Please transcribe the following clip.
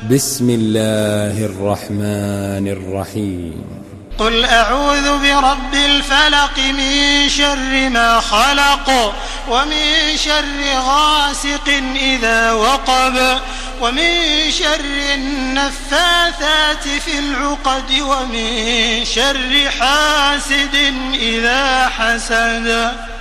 بسم الله الرحمن الرحيم. قل أعوذ برب الفلق من شر ما خلق ومن شر غاسق إذا وقب ومن شر النفاثات في العقد ومن شر حاسد إذا حسد.